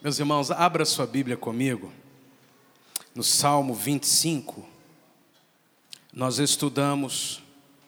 Meus irmãos, abra sua Bíblia comigo. No Salmo 25, nós estudamos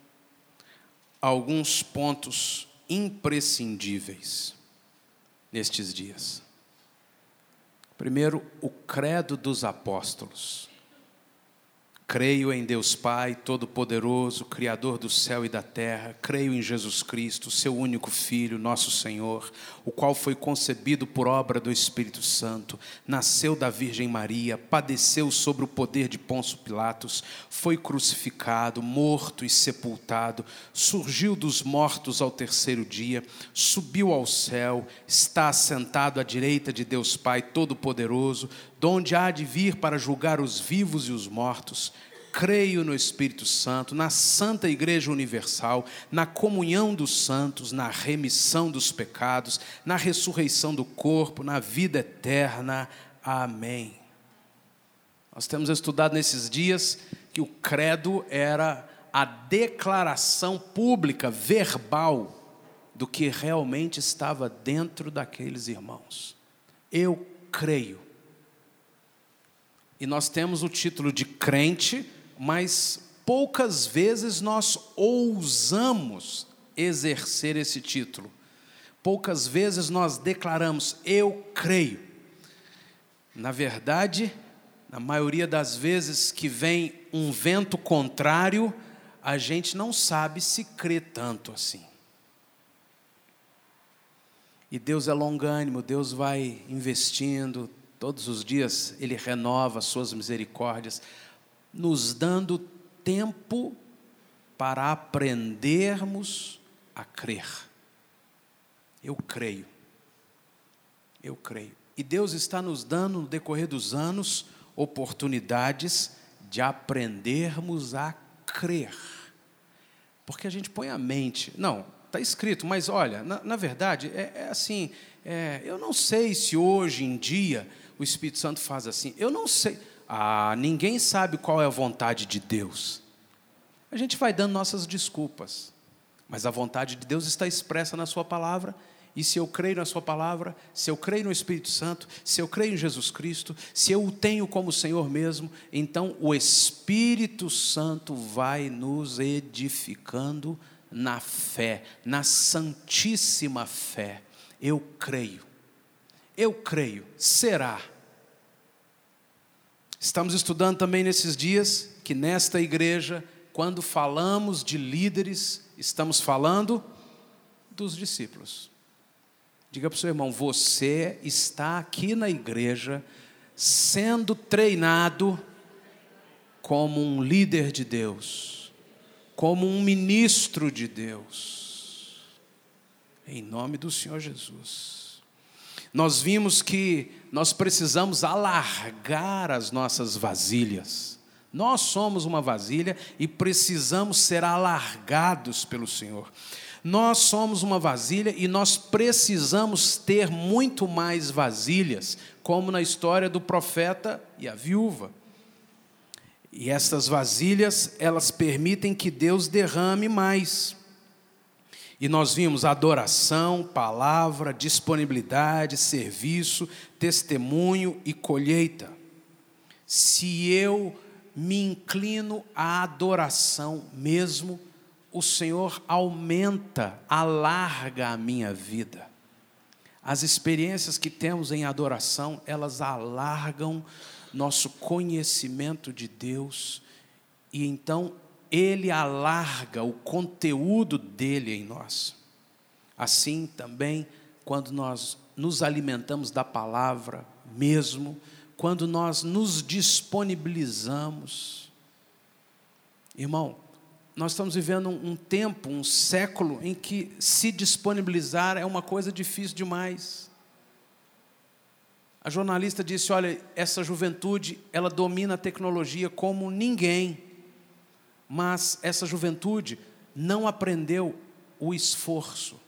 alguns pontos imprescindíveis nestes dias. Primeiro, o credo dos apóstolos. Creio em Deus Pai Todo-Poderoso, Criador do céu e da terra. Creio em Jesus Cristo, seu único Filho, nosso Senhor, o qual foi concebido por obra do Espírito Santo, nasceu da Virgem Maria, padeceu sobre o poder de Pôncio Pilatos, foi crucificado, morto e sepultado, surgiu dos mortos ao terceiro dia, subiu ao céu, está assentado à direita de Deus Pai Todo-Poderoso, donde há de vir para julgar os vivos e os mortos. Creio no Espírito Santo, na Santa Igreja Universal, na comunhão dos santos, na remissão dos pecados, na ressurreição do corpo, na vida eterna. Amém. Nós temos estudado nesses dias que o credo era a declaração pública, verbal, do que realmente estava dentro daqueles irmãos. Eu creio. E nós temos o título de crente, mas poucas vezes nós ousamos exercer esse título. Poucas vezes nós declaramos, eu creio. Na verdade, na maioria das vezes que vem um vento contrário, a gente não sabe se crê tanto assim. E Deus é longânimo, Deus vai investindo. Todos os dias Ele renova as suas misericórdias, nos dando tempo para aprendermos a crer. Eu creio. Eu creio. E Deus está nos dando, no decorrer dos anos, oportunidades de aprendermos a crer. Porque a gente põe a mente... Não, está escrito, mas olha, na verdade, é assim... eu não sei se hoje em dia... o Espírito Santo faz assim, eu não sei. Ninguém sabe qual é a vontade de Deus. A gente vai dando nossas desculpas, mas a vontade de Deus está expressa na sua palavra, e se eu creio na sua palavra, se eu creio no Espírito Santo, se eu creio em Jesus Cristo, se eu o tenho como Senhor mesmo, então o Espírito Santo vai nos edificando na fé, na santíssima fé. Eu creio. Eu creio, será. Estamos estudando também nesses dias que nesta igreja, quando falamos de líderes, estamos falando dos discípulos. Diga para o seu irmão, você está aqui na igreja sendo treinado como um líder de Deus, como um ministro de Deus, em nome do Senhor Jesus. Nós vimos que nós precisamos alargar as nossas vasilhas. Nós somos uma vasilha e precisamos ser alargados pelo Senhor. Nós somos uma vasilha e nós precisamos ter muito mais vasilhas, como na história do profeta e a viúva. E essas vasilhas, elas permitem que Deus derrame mais. E nós vimos adoração, palavra, disponibilidade, serviço, testemunho e colheita. Se eu me inclino à adoração mesmo, o Senhor aumenta, alarga a minha vida. As experiências que temos em adoração, elas alargam nosso conhecimento de Deus. E então Ele alarga o conteúdo dele em nós. Assim também, quando nós nos alimentamos da palavra mesmo, quando nós nos disponibilizamos. Irmão, nós estamos vivendo um tempo, um século, em que se disponibilizar é uma coisa difícil demais. A jornalista disse, olha, essa juventude, ela domina a tecnologia como ninguém. Mas essa juventude não aprendeu o esforço.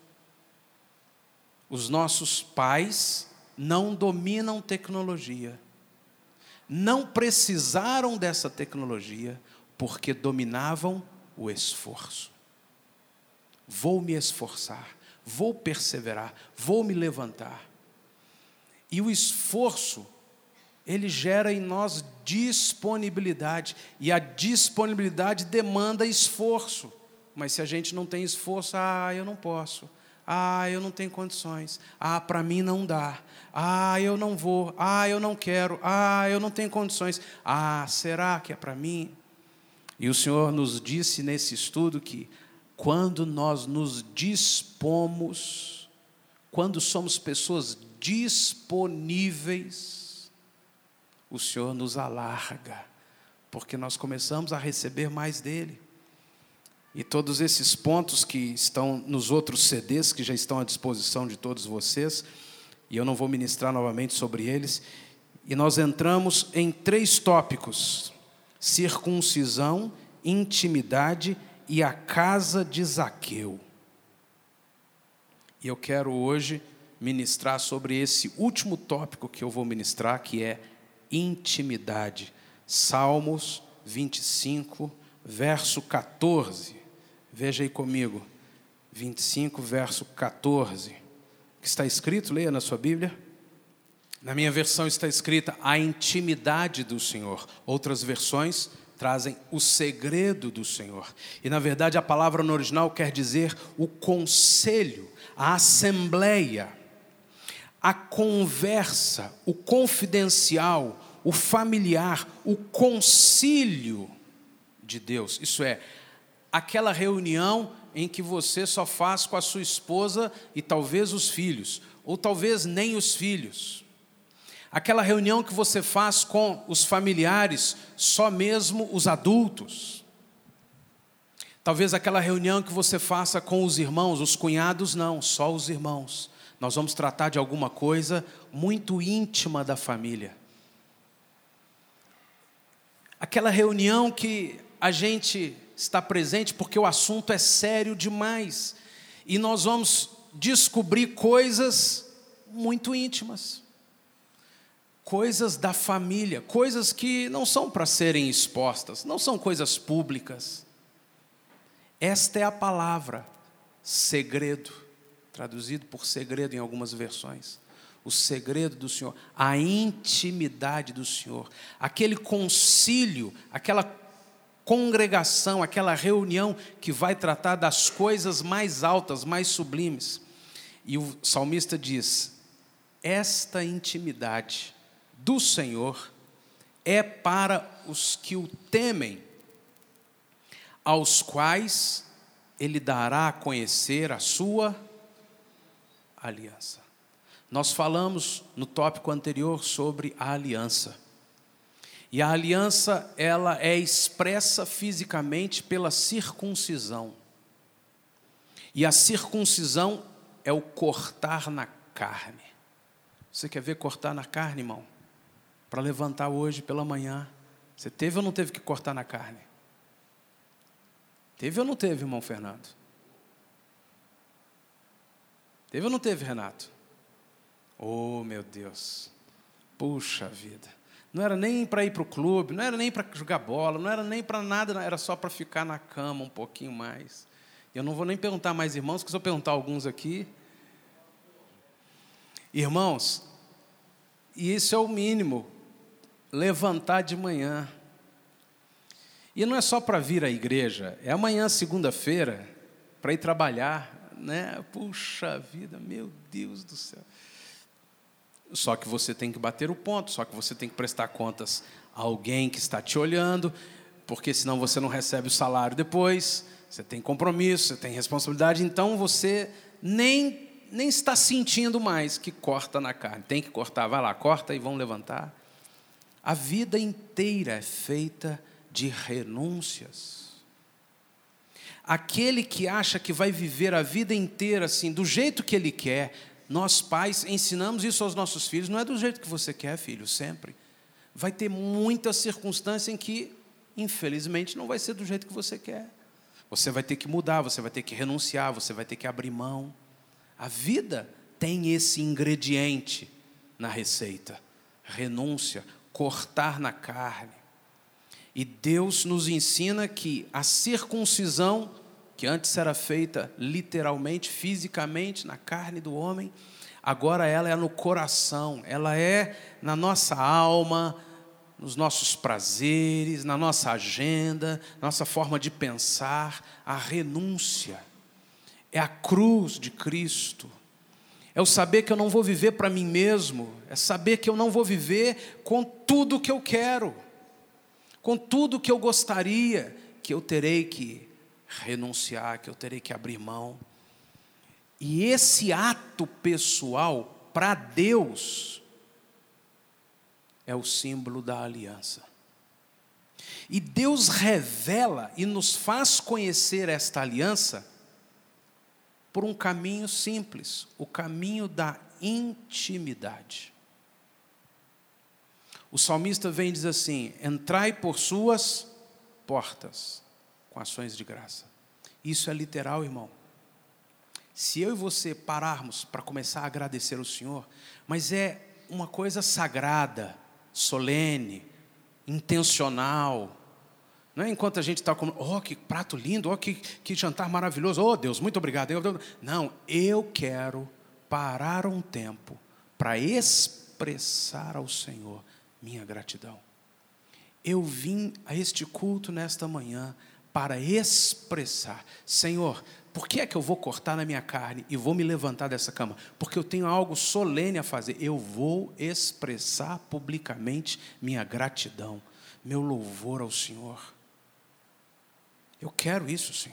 Os nossos pais não dominam tecnologia. Não precisaram dessa tecnologia porque dominavam o esforço. Vou me esforçar, vou perseverar, vou me levantar. E o esforço, ele gera em nós disponibilidade. E a disponibilidade demanda esforço. Mas se a gente não tem esforço, eu não posso. Eu não tenho condições. Para mim não dá. Eu não vou. Eu não quero. Eu não tenho condições. Será que é para mim? E o Senhor nos disse nesse estudo que quando nós nos dispomos, quando somos pessoas disponíveis, o Senhor nos alarga, porque nós começamos a receber mais dEle. E todos esses pontos que estão nos outros CDs, que já estão à disposição de todos vocês, e eu não vou ministrar novamente sobre eles, e nós entramos em 3 tópicos: circuncisão, intimidade e a casa de Zaqueu. E eu quero hoje ministrar sobre esse último tópico que eu vou ministrar, que é intimidade. Salmos 25, verso 14. Veja aí comigo. 25, verso 14. O que está escrito? Leia na sua Bíblia. Na minha versão está escrita a intimidade do Senhor. Outras versões trazem o segredo do Senhor. E na verdade a palavra no original quer dizer o conselho, a assembleia, a conversa, o confidencial, o familiar, o concílio de Deus. Isso é, aquela reunião em que você só faz com a sua esposa e talvez os filhos, ou talvez nem os filhos. Aquela reunião que você faz com os familiares, só mesmo os adultos. Talvez aquela reunião que você faça com os irmãos, os cunhados não, só os irmãos. Nós vamos tratar de alguma coisa muito íntima da família. Aquela reunião que a gente está presente porque o assunto é sério demais. E nós vamos descobrir coisas muito íntimas. Coisas da família, coisas que não são para serem expostas, não são coisas públicas. Esta é a palavra, segredo, traduzido por segredo em algumas versões. O segredo do Senhor, a intimidade do Senhor, aquele concílio, aquela congregação, aquela reunião que vai tratar das coisas mais altas, mais sublimes. E o salmista diz: esta intimidade do Senhor é para os que o temem, aos quais Ele dará a conhecer a sua aliança. Nós falamos no tópico anterior sobre a aliança. E a aliança, ela é expressa fisicamente pela circuncisão. E a circuncisão é o cortar na carne. Você quer ver cortar na carne, irmão? Para levantar hoje pela manhã, você teve ou não teve que cortar na carne? Teve ou não teve, irmão Fernando? Teve ou não teve, Renato? Oh, meu Deus. Puxa vida. Não era nem para ir para o clube, não era nem para jogar bola, não era nem para nada, era só para ficar na cama um pouquinho mais. Eu não vou nem perguntar mais irmãos, porque se eu perguntar alguns aqui. Irmãos, e isso é o mínimo, levantar de manhã. E não é só para vir à igreja, é amanhã, segunda-feira, para ir trabalhar, né? Puxa vida, meu Deus do céu. Só que você tem que bater o ponto, só que você tem que prestar contas a alguém que está te olhando, porque senão você não recebe o salário depois, você tem compromisso, você tem responsabilidade, então você nem está sentindo mais que corta na carne. Tem que cortar, vai lá, corta e vão levantar. A vida inteira é feita de renúncias. Aquele que acha que vai viver a vida inteira assim, do jeito que ele quer, nós pais ensinamos isso aos nossos filhos, não é do jeito que você quer, filho, sempre. Vai ter muita circunstância em que, infelizmente, não vai ser do jeito que você quer. Você vai ter que mudar, você vai ter que renunciar, você vai ter que abrir mão. A vida tem esse ingrediente na receita: renúncia, cortar na carne. E Deus nos ensina que a circuncisão, que antes era feita literalmente, fisicamente, na carne do homem, Agora ela é no coração, ela é na nossa alma, nos nossos prazeres, na nossa agenda, nossa forma de pensar, a renúncia. É a cruz de Cristo. É o saber que eu não vou viver para mim mesmo, é saber que eu não vou viver com tudo que eu quero, com tudo que eu gostaria, que eu terei que renunciar, que eu terei que abrir mão. E esse ato pessoal, para Deus, é o símbolo da aliança. E Deus revela e nos faz conhecer esta aliança por um caminho simples, o caminho da intimidade. O salmista vem e diz assim: entrai por suas portas com ações de graça. Isso é literal, irmão. Se eu e você pararmos para começar a agradecer ao Senhor, mas é uma coisa sagrada, solene, intencional. Não é enquanto a gente está comendo, oh, que prato lindo, oh, que jantar maravilhoso, oh Deus, muito obrigado. Não, eu quero parar um tempo para expressar ao Senhor minha gratidão. Eu vim a este culto nesta manhã para expressar: Senhor, por que é que eu vou cortar na minha carne e vou me levantar dessa cama? Porque eu tenho algo solene a fazer. Eu vou expressar publicamente minha gratidão, meu louvor ao Senhor. Eu quero isso, Senhor.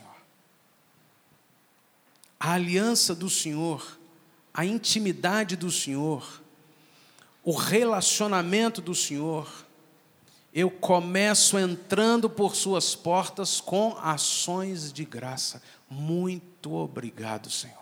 A aliança do Senhor, a intimidade do Senhor, o relacionamento do Senhor, eu começo entrando por suas portas com ações de graça. Muito obrigado, Senhor.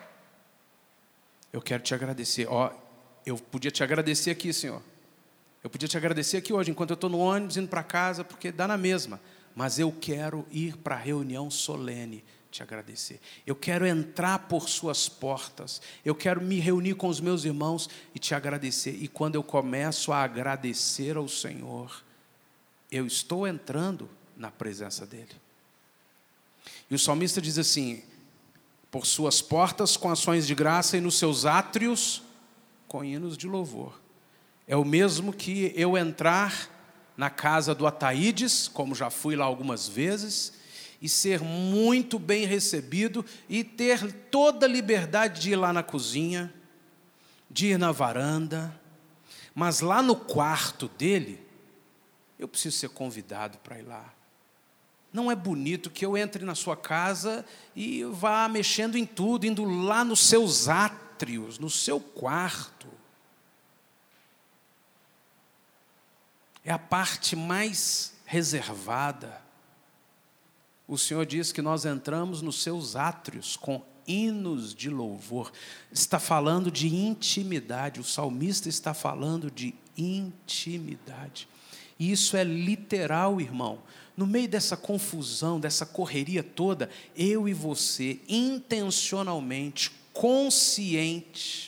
Eu quero te agradecer. Eu podia te agradecer aqui, Senhor. Eu podia te agradecer aqui hoje, enquanto eu estou no ônibus, indo para casa, porque dá na mesma. Mas eu quero ir para a reunião solene, te agradecer. Eu quero entrar por suas portas. Eu quero me reunir com os meus irmãos e te agradecer. E quando eu começo a agradecer ao Senhor, eu estou entrando na presença dEle. E o salmista diz assim: por suas portas com ações de graça e nos seus átrios com hinos de louvor. É o mesmo que eu entrar na casa do Ataídes, como já fui lá algumas vezes, e ser muito bem recebido e ter toda a liberdade de ir lá na cozinha, de ir na varanda, mas lá no quarto dele, eu preciso ser convidado para ir lá. Não é bonito que eu entre na sua casa e vá mexendo em tudo, indo lá nos seus átrios, no seu quarto. É a parte mais reservada. O Senhor diz que nós entramos nos seus átrios com hinos de louvor. Está falando de intimidade. O salmista está falando de intimidade. E isso é literal, irmão. No meio dessa confusão, dessa correria toda, eu e você, intencionalmente, consciente,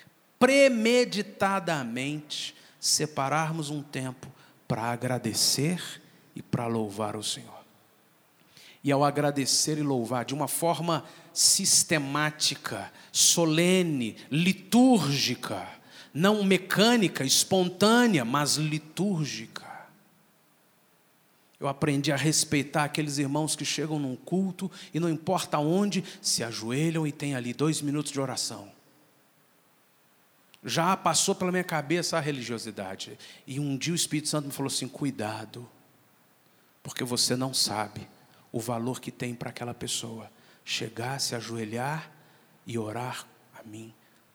premeditadamente, separarmos um tempo para agradecer e para louvar o Senhor. E ao agradecer e louvar de uma forma sistemática, solene, litúrgica, não mecânica, espontânea, mas litúrgica. Eu aprendi a respeitar aqueles irmãos que chegam num culto e não importa onde, se ajoelham e tem ali 2 minutos de oração. Já passou pela minha cabeça a religiosidade. E um dia o Espírito Santo me falou assim: cuidado, porque você não sabe o valor que tem para aquela pessoa chegar, se ajoelhar e orar a mim.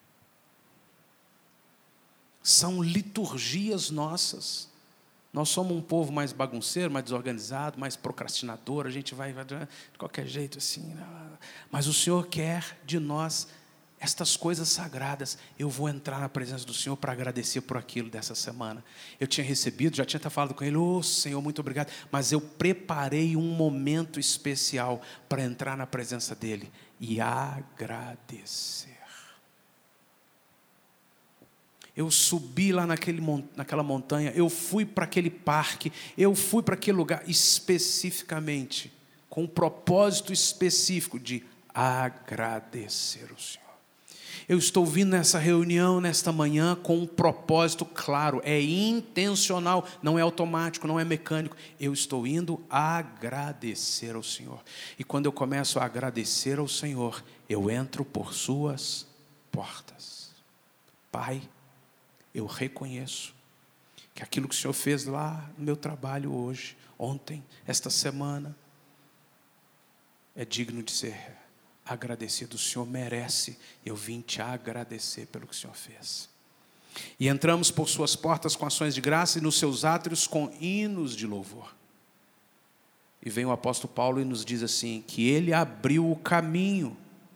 São liturgias nossas. Nós somos um povo mais bagunceiro, mais desorganizado, mais procrastinador. A gente vai de qualquer jeito assim. Mas o Senhor quer de nós estas coisas sagradas. Eu vou entrar na presença do Senhor para agradecer por aquilo dessa semana. Eu tinha recebido, já tinha até falado com Ele: Senhor, muito obrigado. Mas eu preparei um momento especial para entrar na presença dEle e agradecer. Eu subi lá naquela montanha, eu fui para aquele parque, eu fui para aquele lugar especificamente, com um propósito específico de agradecer ao Senhor. Eu estou vindo nessa reunião, nesta manhã, com um propósito claro, é intencional, não é automático, não é mecânico. Eu estou indo agradecer ao Senhor. E quando eu começo a agradecer ao Senhor, eu entro por suas portas. Pai, eu reconheço que aquilo que o Senhor fez lá no meu trabalho hoje, ontem, esta semana, é digno de ser agradecido. O Senhor merece. Eu vim te agradecer pelo que o Senhor fez. E entramos por suas portas com ações de graça e nos seus átrios com hinos de louvor. E vem o apóstolo Paulo e nos diz assim, que ele abriu o caminho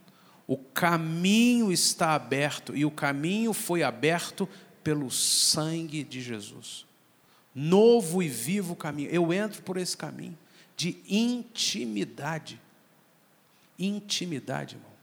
está aberto, e o caminho foi aberto pelo sangue de Jesus. Novo e vivo caminho. Eu entro por esse caminho de intimidade. Intimidade, irmão.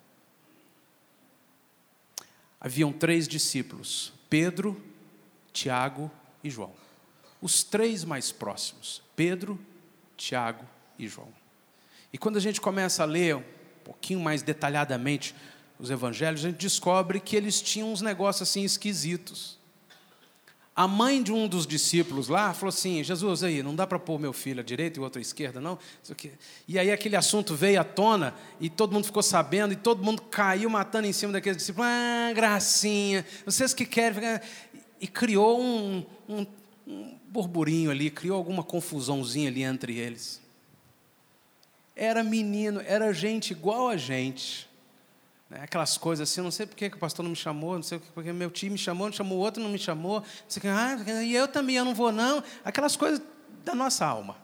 Haviam 3 discípulos, Pedro, Tiago e João. Os 3 mais próximos, Pedro, Tiago e João. E quando a gente começa a ler um pouquinho mais detalhadamente os evangelhos, a gente descobre que eles tinham uns negócios assim esquisitos. A mãe de um dos discípulos lá falou assim, Jesus, aí, não dá para pôr meu filho à direita e o outro à esquerda, não? E aí aquele assunto veio à tona, e todo mundo ficou sabendo, e todo mundo caiu matando em cima daqueles discípulos. Gracinha, vocês que querem... E criou um burburinho ali, criou alguma confusãozinha ali entre eles. Era menino, era gente igual a gente. Aquelas coisas assim, não sei porque que o pastor não me chamou, não sei porque meu tio me chamou, não chamou o outro, não me chamou, não sei que, e eu também, eu não vou não, aquelas coisas da nossa alma.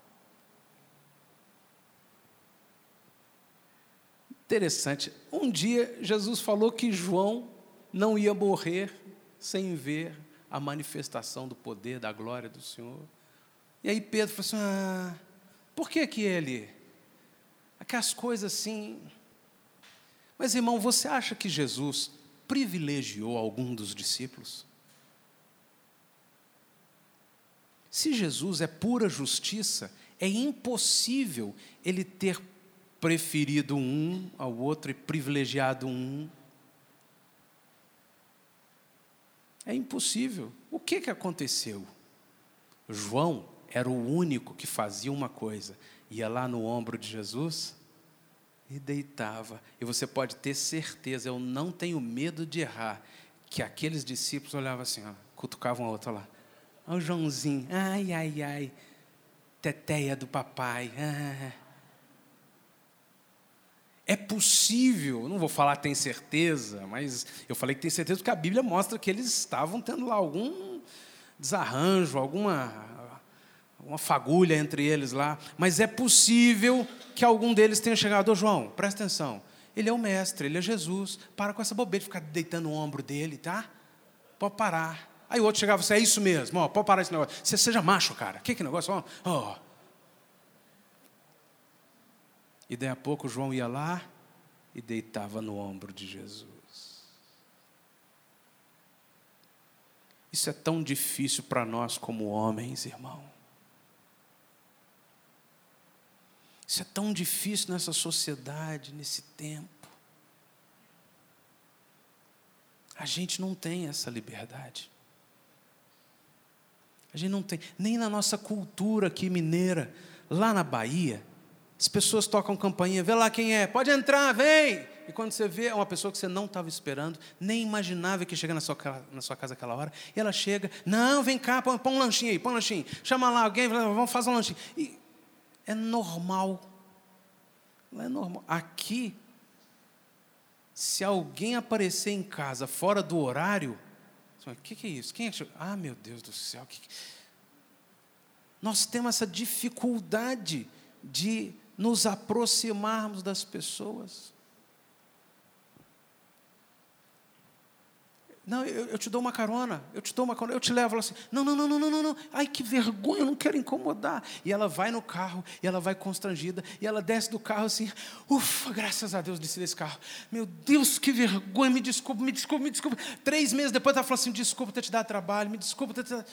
Interessante, um dia Jesus falou que João não ia morrer sem ver a manifestação do poder, da glória do Senhor. E aí Pedro falou assim, por que ele? Aquelas coisas assim... Mas, irmão, você acha que Jesus privilegiou algum dos discípulos? Se Jesus é pura justiça, é impossível ele ter preferido um ao outro e privilegiado um. É impossível. O que aconteceu? João era o único que fazia uma coisa, ia lá no ombro de Jesus e deitava. E você pode ter certeza, eu não tenho medo de errar, que aqueles discípulos olhavam assim, cutucavam a outra lá. Olha o Joãozinho, ai, teteia do papai. É possível, não vou falar tem certeza, mas eu falei que tem certeza porque a Bíblia mostra que eles estavam tendo lá algum desarranjo, alguma fagulha entre eles lá, mas é possível que algum deles tenha chegado, João, presta atenção, ele é o mestre, ele é Jesus, para com essa bobeira de ficar deitando o ombro dele, tá? Pode parar. Aí o outro chegava e disse, é isso mesmo, pode parar esse negócio, você seja macho, cara, que negócio, E daí a pouco João ia lá e deitava no ombro de Jesus. Isso é tão difícil para nós como homens, irmão. Isso é tão difícil nessa sociedade, nesse tempo. A gente não tem essa liberdade. A gente não tem, nem na nossa cultura aqui mineira, lá na Bahia, as pessoas tocam campainha, vê lá quem é, pode entrar, vem! E quando você vê, é uma pessoa que você não estava esperando, nem imaginava que ia chegar na sua casa aquela hora, e ela chega, não, vem cá, põe um lanchinho aí, põe um lanchinho, chama lá alguém, vamos fazer um lanchinho. E é normal. Não é normal. Aqui, se alguém aparecer em casa fora do horário, o que é isso? Quem é que... meu Deus do céu. Nós temos essa dificuldade de nos aproximarmos das pessoas. Não, eu te dou uma carona, eu te levo. Ela assim, não, ai que vergonha, eu não quero incomodar. E ela vai no carro, e ela vai constrangida, e ela desce do carro assim, ufa, graças a Deus desci desse carro. Meu Deus, que vergonha, me desculpa. 3 meses depois ela falou assim, desculpa ter te dado trabalho, me desculpa ter te dado...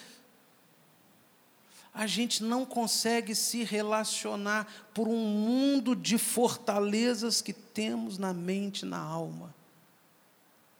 A gente não consegue se relacionar por um mundo de fortalezas que temos na mente, na alma.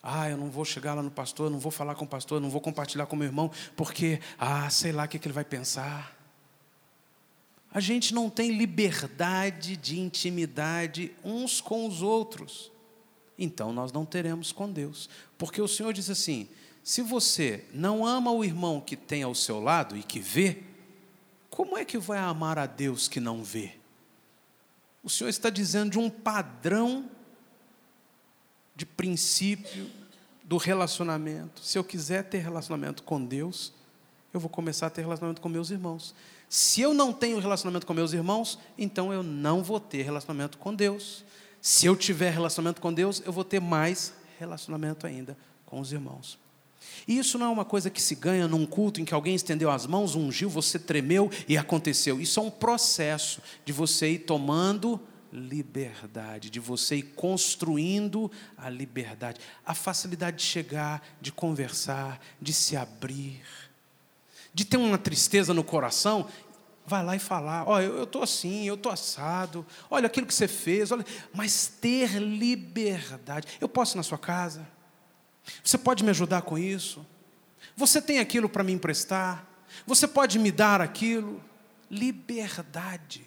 eu não vou chegar lá no pastor, não vou falar com o pastor, não vou compartilhar com o meu irmão, porque, sei lá o que ele vai pensar. A gente não tem liberdade de intimidade uns com os outros. Então nós não teremos com Deus. Porque o Senhor diz assim: se você não ama o irmão que tem ao seu lado e que vê, como é que vai amar a Deus que não vê? O Senhor está dizendo de um padrão de princípio do relacionamento. Se eu quiser ter relacionamento com Deus, eu vou começar a ter relacionamento com meus irmãos. Se eu não tenho relacionamento com meus irmãos, então eu não vou ter relacionamento com Deus. Se eu tiver relacionamento com Deus, eu vou ter mais relacionamento ainda com os irmãos. E isso não é uma coisa que se ganha num culto em que alguém estendeu as mãos, ungiu, você tremeu e aconteceu. Isso é um processo de você ir tomando liberdade, de você ir construindo a liberdade, a facilidade de chegar, de conversar, de se abrir, de ter uma tristeza no coração, vai lá e falar: eu estou assim, eu estou assado, olha aquilo que você fez, olha. Mas ter liberdade. Eu posso ir na sua casa? Você pode me ajudar com isso? Você tem aquilo para me emprestar? Você pode me dar aquilo? Liberdade.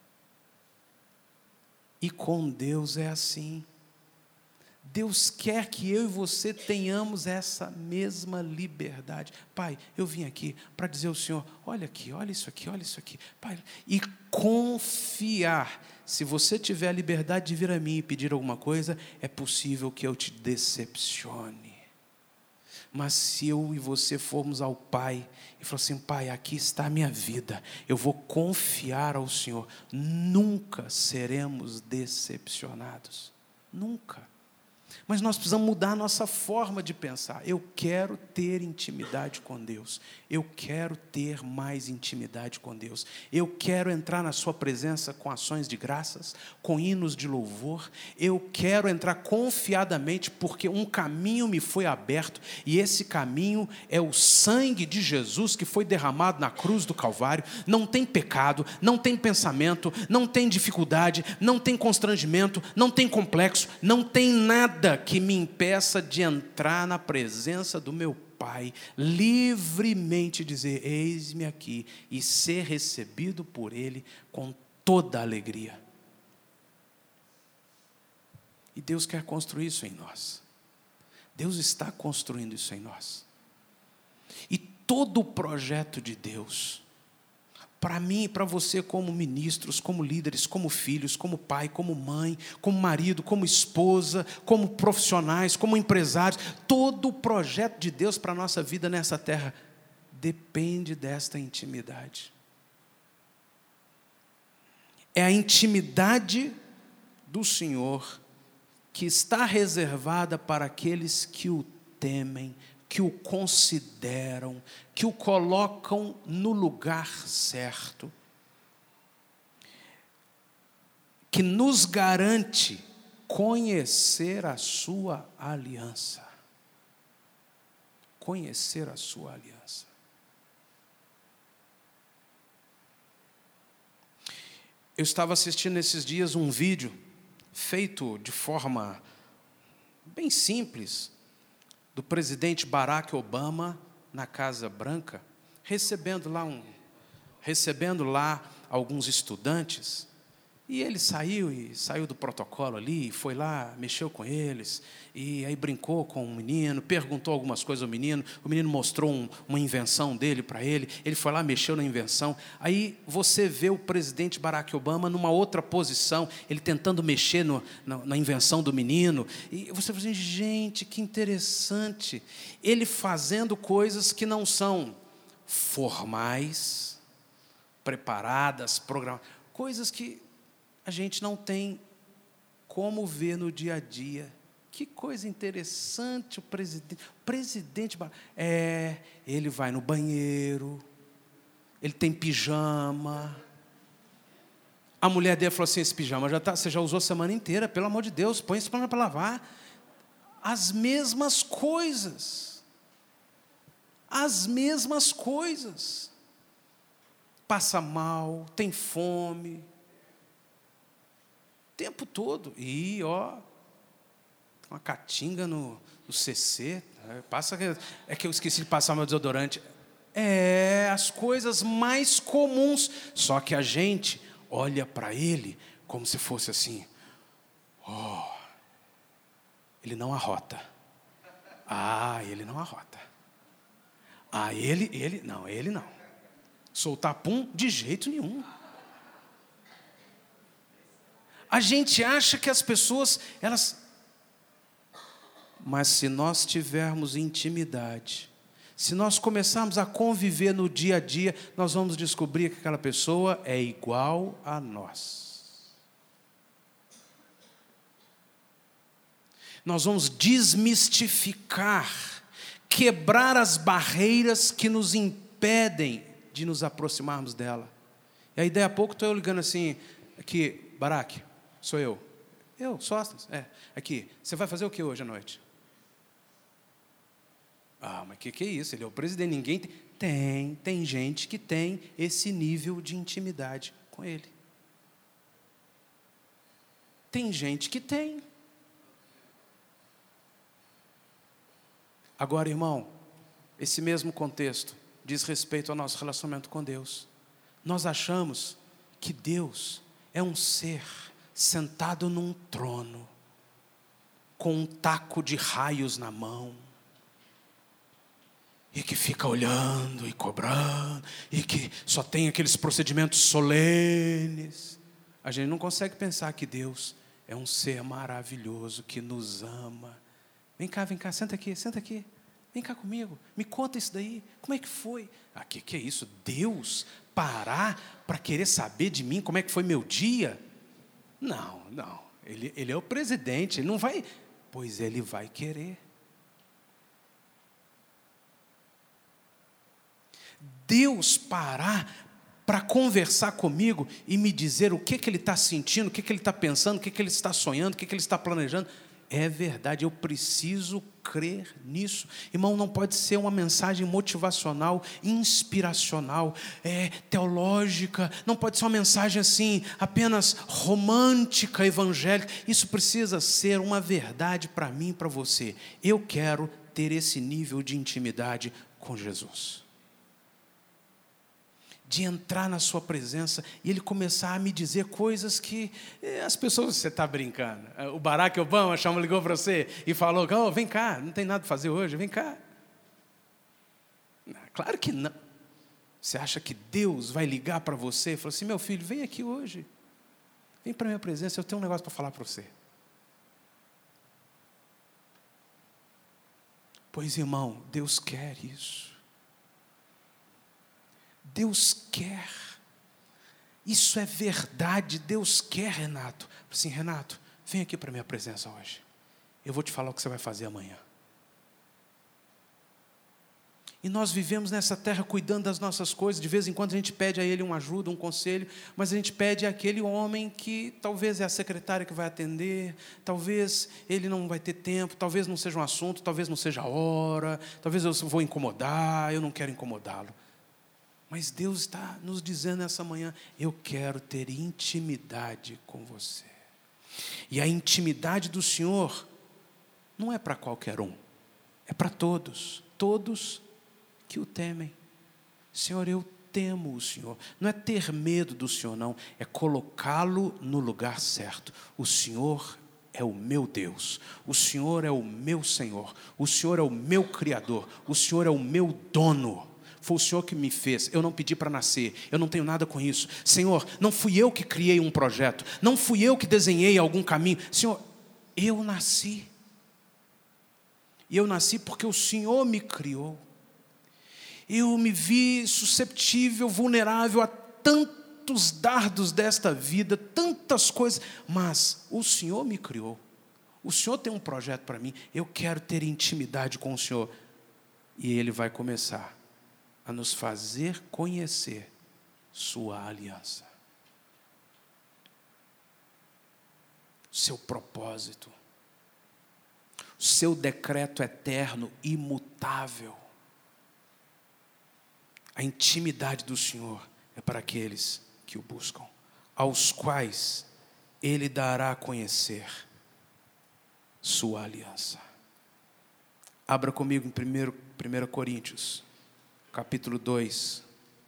E com Deus é assim. Deus quer que eu e você tenhamos essa mesma liberdade. Pai, eu vim aqui para dizer ao Senhor: olha aqui, olha isso aqui, olha isso aqui. Pai, e confiar. Se você tiver a liberdade de vir a mim e pedir alguma coisa, é possível que eu te decepcione. Mas se eu e você formos ao Pai e falar assim: Pai, aqui está a minha vida, eu vou confiar ao Senhor, nunca seremos decepcionados. Nunca. Mas nós precisamos mudar a nossa forma de pensar. Eu quero ter intimidade com Deus. Eu quero ter mais intimidade com Deus. Eu quero entrar na sua presença com ações de graças, com hinos de louvor. Eu quero entrar confiadamente, porque um caminho me foi aberto, e esse caminho é o sangue de Jesus que foi derramado na cruz do Calvário. Não tem pecado, não tem pensamento, não tem dificuldade, não tem constrangimento, não tem complexo, não tem nada que me impeça de entrar na presença do meu Pai, livremente dizer: eis-me aqui, e ser recebido por Ele com toda a alegria. E Deus quer construir isso em nós. Deus está construindo isso em nós. E todo o projeto de Deus, para mim e para você, como ministros, como líderes, como filhos, como pai, como mãe, como marido, como esposa, como profissionais, como empresários, todo o projeto de Deus para a nossa vida nessa terra depende desta intimidade. É a intimidade do Senhor que está reservada para aqueles que o temem, que o consideram, que o colocam no lugar certo, que nos garante conhecer a sua aliança. Conhecer a sua aliança. Eu estava assistindo esses dias um vídeo feito de forma bem simples, do presidente Barack Obama na Casa Branca, recebendo lá alguns estudantes. E ele saiu do protocolo ali, foi lá, mexeu com eles, e aí brincou com o menino, perguntou algumas coisas ao menino, o menino mostrou uma invenção dele para ele foi lá, mexeu na invenção. Aí você vê o presidente Barack Obama numa outra posição, ele tentando mexer na invenção do menino, e você fala assim: gente, que interessante, ele fazendo coisas que não são formais, preparadas, programadas, coisas que a gente não tem como ver no dia a dia. Que coisa interessante o presidente, ele vai no banheiro, ele tem pijama. A mulher dele falou assim: esse pijama você já usou a semana inteira, pelo amor de Deus, põe esse pano para lavar. As mesmas coisas. As mesmas coisas. Passa mal, tem fome, tempo todo. E, uma caatinga no o CC, passa, é que eu esqueci de passar meu desodorante. As coisas mais comuns, só que a gente olha para ele como se fosse assim, ele não arrota. Ele não arrota. Ele não. Soltar pum, de jeito nenhum. A gente acha que as pessoas, mas se nós tivermos intimidade, se nós começarmos a conviver no dia a dia, nós vamos descobrir que aquela pessoa é igual a nós. Nós vamos desmistificar, quebrar as barreiras que nos impedem de nos aproximarmos dela. E aí, daí a pouco, estou eu ligando assim, aqui, Baraque, sou eu. Sóstenes, aqui, você vai fazer o que hoje à noite? Mas que é isso? Ele é o presidente, ninguém tem gente que tem esse nível de intimidade com ele. Tem gente que tem. Agora, irmão, esse mesmo contexto diz respeito ao nosso relacionamento com Deus. Nós achamos que Deus é um ser sentado num trono, com um taco de raios na mão, e que fica olhando e cobrando, e que só tem aqueles procedimentos solenes. A gente não consegue pensar que Deus é um ser maravilhoso, que nos ama. Vem cá, senta aqui. Vem cá comigo, me conta isso daí. Como é que foi? Que é isso? Deus parar para querer saber de mim como é que foi meu dia? Não. Ele é o presidente, ele não vai... Pois ele vai querer. Deus parar para conversar comigo e me dizer o que ele está sentindo, o que ele está pensando, o que ele está sonhando, o que ele está planejando. É verdade, eu preciso crer nisso. Irmão, não pode ser uma mensagem motivacional, inspiracional, teológica, não pode ser uma mensagem assim, apenas romântica, evangélica. Isso precisa ser uma verdade para mim e para você. Eu quero ter esse nível de intimidade com Jesus. De entrar na sua presença e Ele começar a me dizer coisas que as pessoas... Você está brincando? O Barack Obama ligou para você e falou, vem cá, não tem nada para fazer hoje, vem cá. Claro que não. Você acha que Deus vai ligar para você e falar assim, meu filho, vem aqui hoje. Vem para a minha presença, eu tenho um negócio para falar para você. Pois, irmão, Deus quer isso. Deus quer, isso é verdade, Deus quer, Renato. Assim, Renato, vem aqui para a minha presença hoje, eu vou te falar o que você vai fazer amanhã. E nós vivemos nessa terra cuidando das nossas coisas, de vez em quando a gente pede a Ele uma ajuda, um conselho, mas a gente pede àquele homem que talvez é a secretária que vai atender, talvez ele não vai ter tempo, talvez não seja um assunto, talvez não seja a hora, talvez eu vou incomodar, eu não quero incomodá-lo. Mas Deus está nos dizendo essa manhã, eu quero ter intimidade com você. E a intimidade do Senhor não é para qualquer um, é para todos que o temem. Senhor, eu temo o Senhor. Não é ter medo do Senhor, não, é colocá-lo no lugar certo. O Senhor é o meu Deus, o Senhor é o meu Senhor, o Senhor é o meu Criador, o Senhor é o meu dono. Foi o Senhor que me fez, eu não pedi para nascer, eu não tenho nada com isso. Senhor, não fui eu que criei um projeto, não fui eu que desenhei algum caminho. Senhor, eu nasci. E eu nasci porque o Senhor me criou. Eu me vi susceptível, vulnerável a tantos dardos desta vida, tantas coisas, mas o Senhor me criou. O Senhor tem um projeto para mim, eu quero ter intimidade com o Senhor. E Ele vai começar a nos fazer conhecer sua aliança, seu propósito, seu decreto eterno, imutável. A intimidade do Senhor é para aqueles que o buscam, aos quais Ele dará a conhecer sua aliança. Abra comigo em 1 Coríntios, capítulo 2.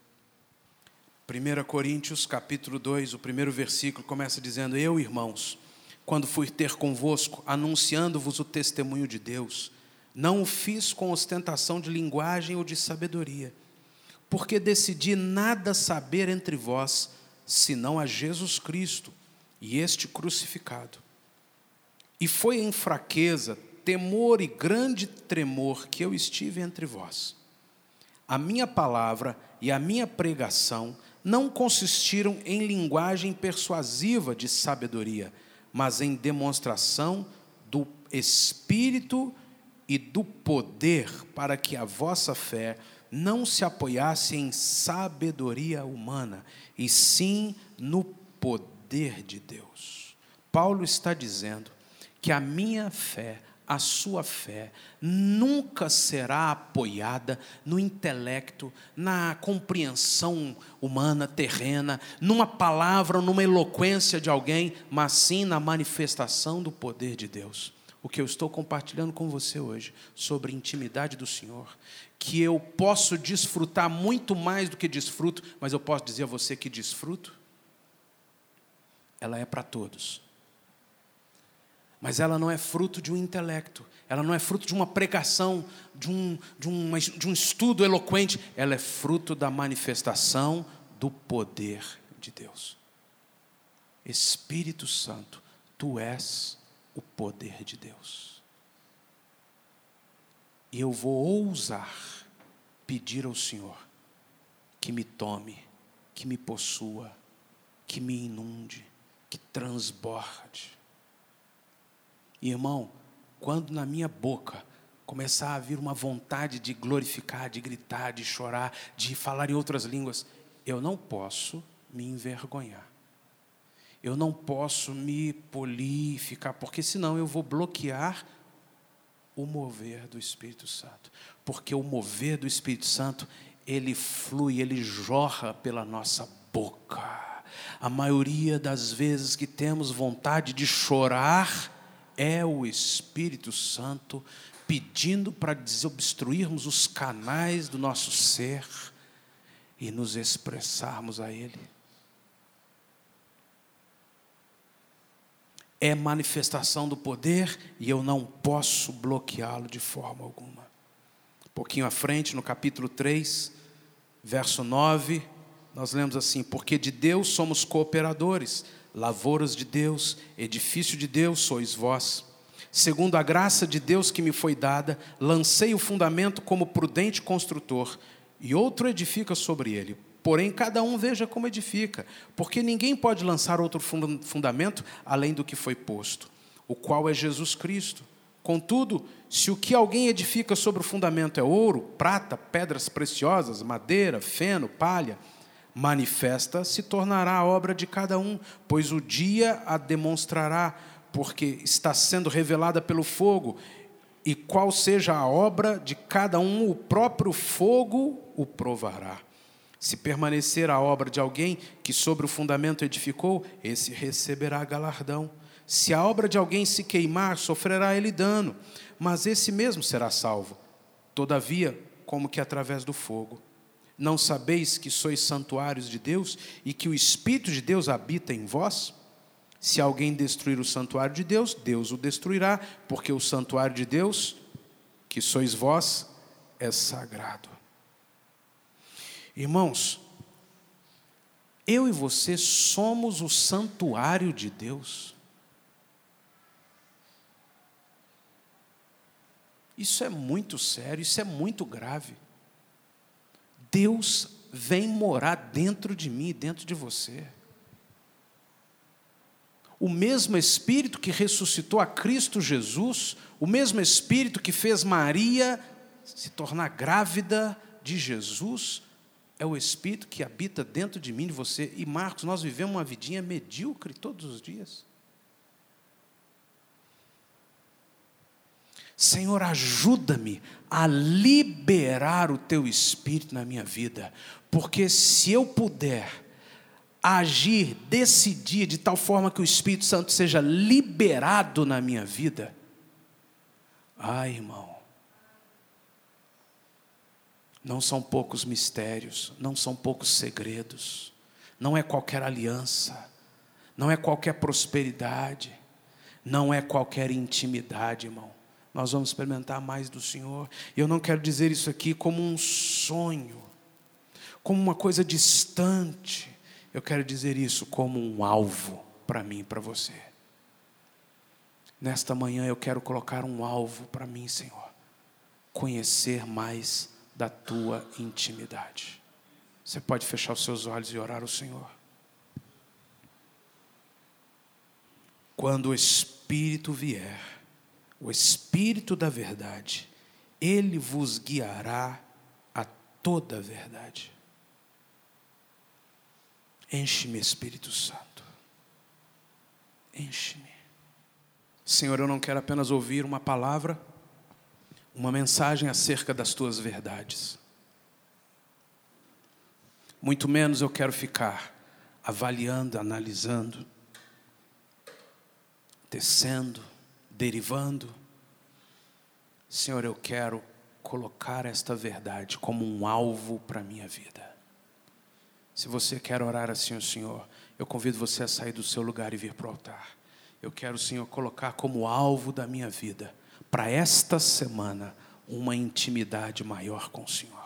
1 Coríntios, capítulo 2, o primeiro versículo começa dizendo: Eu, irmãos, quando fui ter convosco, anunciando-vos o testemunho de Deus, não o fiz com ostentação de linguagem ou de sabedoria, porque decidi nada saber entre vós, senão a Jesus Cristo e este crucificado. E foi em fraqueza, temor e grande tremor que eu estive entre vós. A minha palavra e a minha pregação não consistiram em linguagem persuasiva de sabedoria, mas em demonstração do Espírito e do poder, para que a vossa fé não se apoiasse em sabedoria humana, e sim no poder de Deus. Paulo está dizendo que a minha fé, a sua fé, nunca será apoiada no intelecto, na compreensão humana, terrena, numa palavra, numa eloquência de alguém, mas sim na manifestação do poder de Deus. O que eu estou compartilhando com você hoje, sobre a intimidade do Senhor, que eu posso desfrutar muito mais do que desfruto, mas eu posso dizer a você que desfruto, ela é para todos. Mas ela não é fruto de um intelecto, ela não é fruto de uma pregação, de um estudo eloquente, ela é fruto da manifestação do poder de Deus. Espírito Santo, tu és o poder de Deus. E eu vou ousar pedir ao Senhor que me tome, que me possua, que me inunde, que transborde. Irmão, quando na minha boca começar a vir uma vontade de glorificar, de gritar, de chorar, de falar em outras línguas, eu não posso me envergonhar. Eu não posso me polir, ficar, porque senão eu vou bloquear o mover do Espírito Santo. Porque o mover do Espírito Santo, ele flui, ele jorra pela nossa boca. A maioria das vezes que temos vontade de chorar, é o Espírito Santo pedindo para desobstruirmos os canais do nosso ser e nos expressarmos a Ele. É manifestação do poder e eu não posso bloqueá-lo de forma alguma. Um pouquinho à frente, no capítulo 3, verso 9, nós lemos assim: porque de Deus somos cooperadores, lavouras de Deus, edifício de Deus sois vós. Segundo a graça de Deus que me foi dada, lancei o fundamento como prudente construtor, e outro edifica sobre ele. Porém, cada um veja como edifica, porque ninguém pode lançar outro fundamento além do que foi posto, o qual é Jesus Cristo. Contudo, se o que alguém edifica sobre o fundamento é ouro, prata, pedras preciosas, madeira, feno, palha, manifesta se tornará a obra de cada um, pois o dia a demonstrará, porque está sendo revelada pelo fogo, e qual seja a obra de cada um, o próprio fogo o provará. Se permanecer a obra de alguém que sobre o fundamento edificou, esse receberá galardão. Se a obra de alguém se queimar, sofrerá ele dano, mas esse mesmo será salvo, todavia, como que através do fogo. Não sabeis que sois santuários de Deus e que o Espírito de Deus habita em vós? Se alguém destruir o santuário de Deus, Deus o destruirá, porque o santuário de Deus, que sois vós, é sagrado. Irmãos, eu e você somos o santuário de Deus. Isso é muito sério, isso é muito grave. Deus vem morar dentro de mim, dentro de você. O mesmo Espírito que ressuscitou a Cristo Jesus, o mesmo Espírito que fez Maria se tornar grávida de Jesus, é o Espírito que habita dentro de mim e de você. E Marcos, nós vivemos uma vidinha medíocre todos os dias. Senhor, ajuda-me a liberar o Teu Espírito na minha vida, porque se eu puder agir, decidir de tal forma que o Espírito Santo seja liberado na minha vida, ai, irmão, Não são poucos mistérios, não são poucos segredos, não é qualquer aliança, não é qualquer prosperidade, não é qualquer intimidade, irmão. Nós vamos experimentar mais do Senhor. E eu não quero dizer isso aqui como um sonho, como uma coisa distante. Eu quero dizer isso como um alvo para mim e para você. Nesta manhã eu quero colocar um alvo para mim, Senhor. Conhecer mais da tua intimidade. Você pode fechar os seus olhos e orar ao Senhor. Quando o Espírito vier, o Espírito da verdade, Ele vos guiará a toda a verdade. Enche-me, Espírito Santo. Enche-me. Senhor, eu não quero apenas ouvir uma palavra, uma mensagem acerca das tuas verdades. Muito menos eu quero ficar avaliando, analisando, tecendo, derivando. Senhor, eu quero colocar esta verdade como um alvo para a minha vida. Se você quer orar assim ao Senhor, eu convido você a sair do seu lugar e vir para o altar. Eu quero, Senhor, colocar como alvo da minha vida, para esta semana, uma intimidade maior com o Senhor.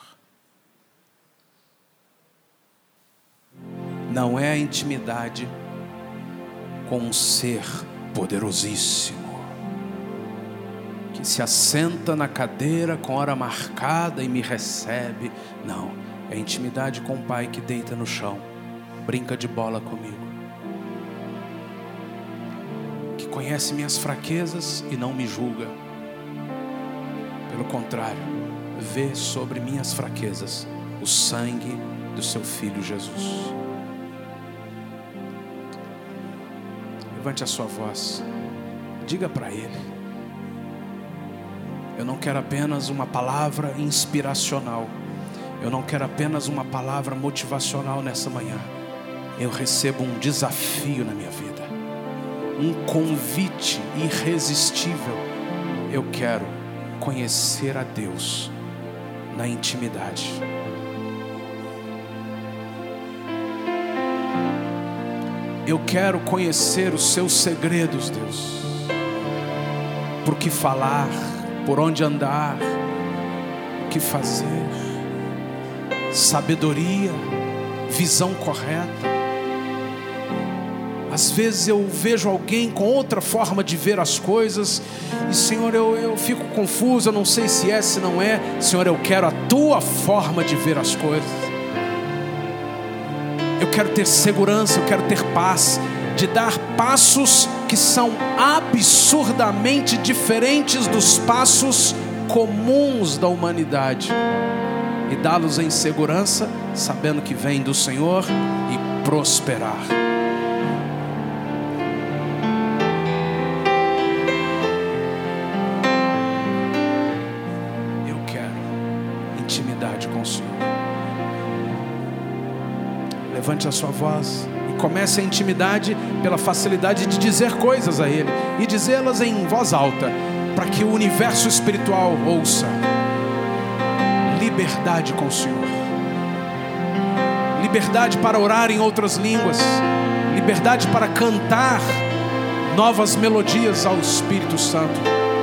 Não é a intimidade com um ser poderosíssimo, que se assenta na cadeira com hora marcada e me recebe. Não, é a intimidade com o Pai que deita no chão, brinca de bola comigo, que conhece minhas fraquezas e não me julga. Pelo contrário, vê sobre minhas fraquezas o sangue do seu Filho Jesus. Levante a sua voz, diga para Ele: eu não quero apenas uma palavra inspiracional, eu não quero apenas uma palavra motivacional nessa manhã. Eu recebo um desafio na minha vida, um convite irresistível. Eu quero conhecer a Deus na intimidade. Eu quero conhecer os seus segredos, Deus. Por que falar, por onde andar, o que fazer. Sabedoria, visão correta. Às vezes eu vejo alguém com outra forma de ver as coisas e, Senhor, eu fico confuso, eu não sei se é, se não é. Senhor, eu quero a tua forma de ver as coisas. Eu quero ter segurança, eu quero ter paz, de dar passos que são absurdamente diferentes dos passos comuns da humanidade, e dá-los em segurança, sabendo que vem do Senhor, e prosperar. Eu quero intimidade com o Senhor. Levante a sua voz e comece a intimidade pela facilidade de dizer coisas a Ele e dizê-las em voz alta, para que o universo espiritual ouça. Liberdade com o Senhor, liberdade para orar em outras línguas, liberdade para cantar novas melodias ao Espírito Santo,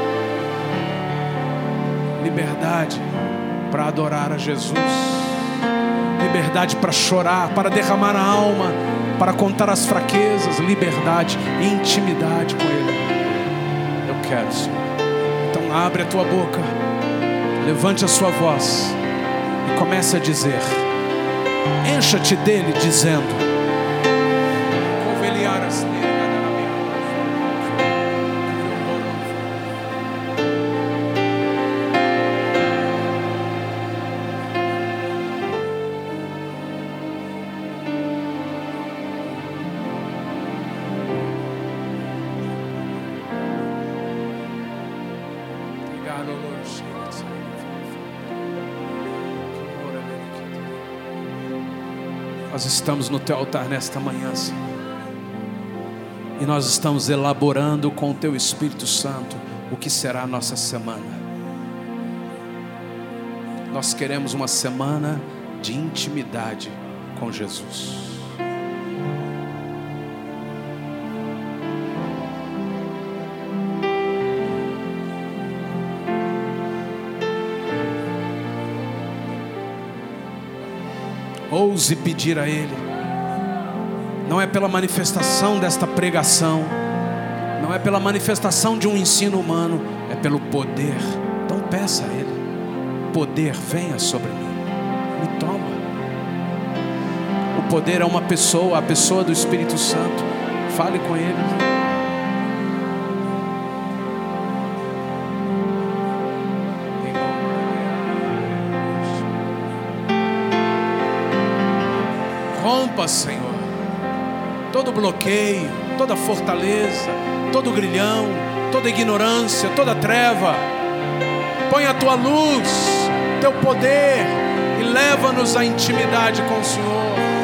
liberdade para adorar a Jesus, liberdade para chorar, para derramar a alma, para contar as fraquezas, liberdade e intimidade com Ele. Eu quero, Senhor. Então abre a tua boca, levante a sua voz e comece a dizer, encha-te dele dizendo, nós estamos no teu altar nesta manhã, Senhor, e nós estamos elaborando com o teu Espírito Santo o que será a nossa semana. Nós queremos uma semana de intimidade com Jesus. Ouse pedir a Ele. Não é pela manifestação desta pregação, não é pela manifestação de um ensino humano, é pelo poder. Então peça a Ele: poder, venha sobre mim, me toma. O poder é uma pessoa, a pessoa do Espírito Santo. Fale com Ele. Rompa, Senhor, todo bloqueio, toda fortaleza, todo grilhão, toda ignorância, toda treva. Põe a tua luz, teu poder, e leva-nos à intimidade com o Senhor.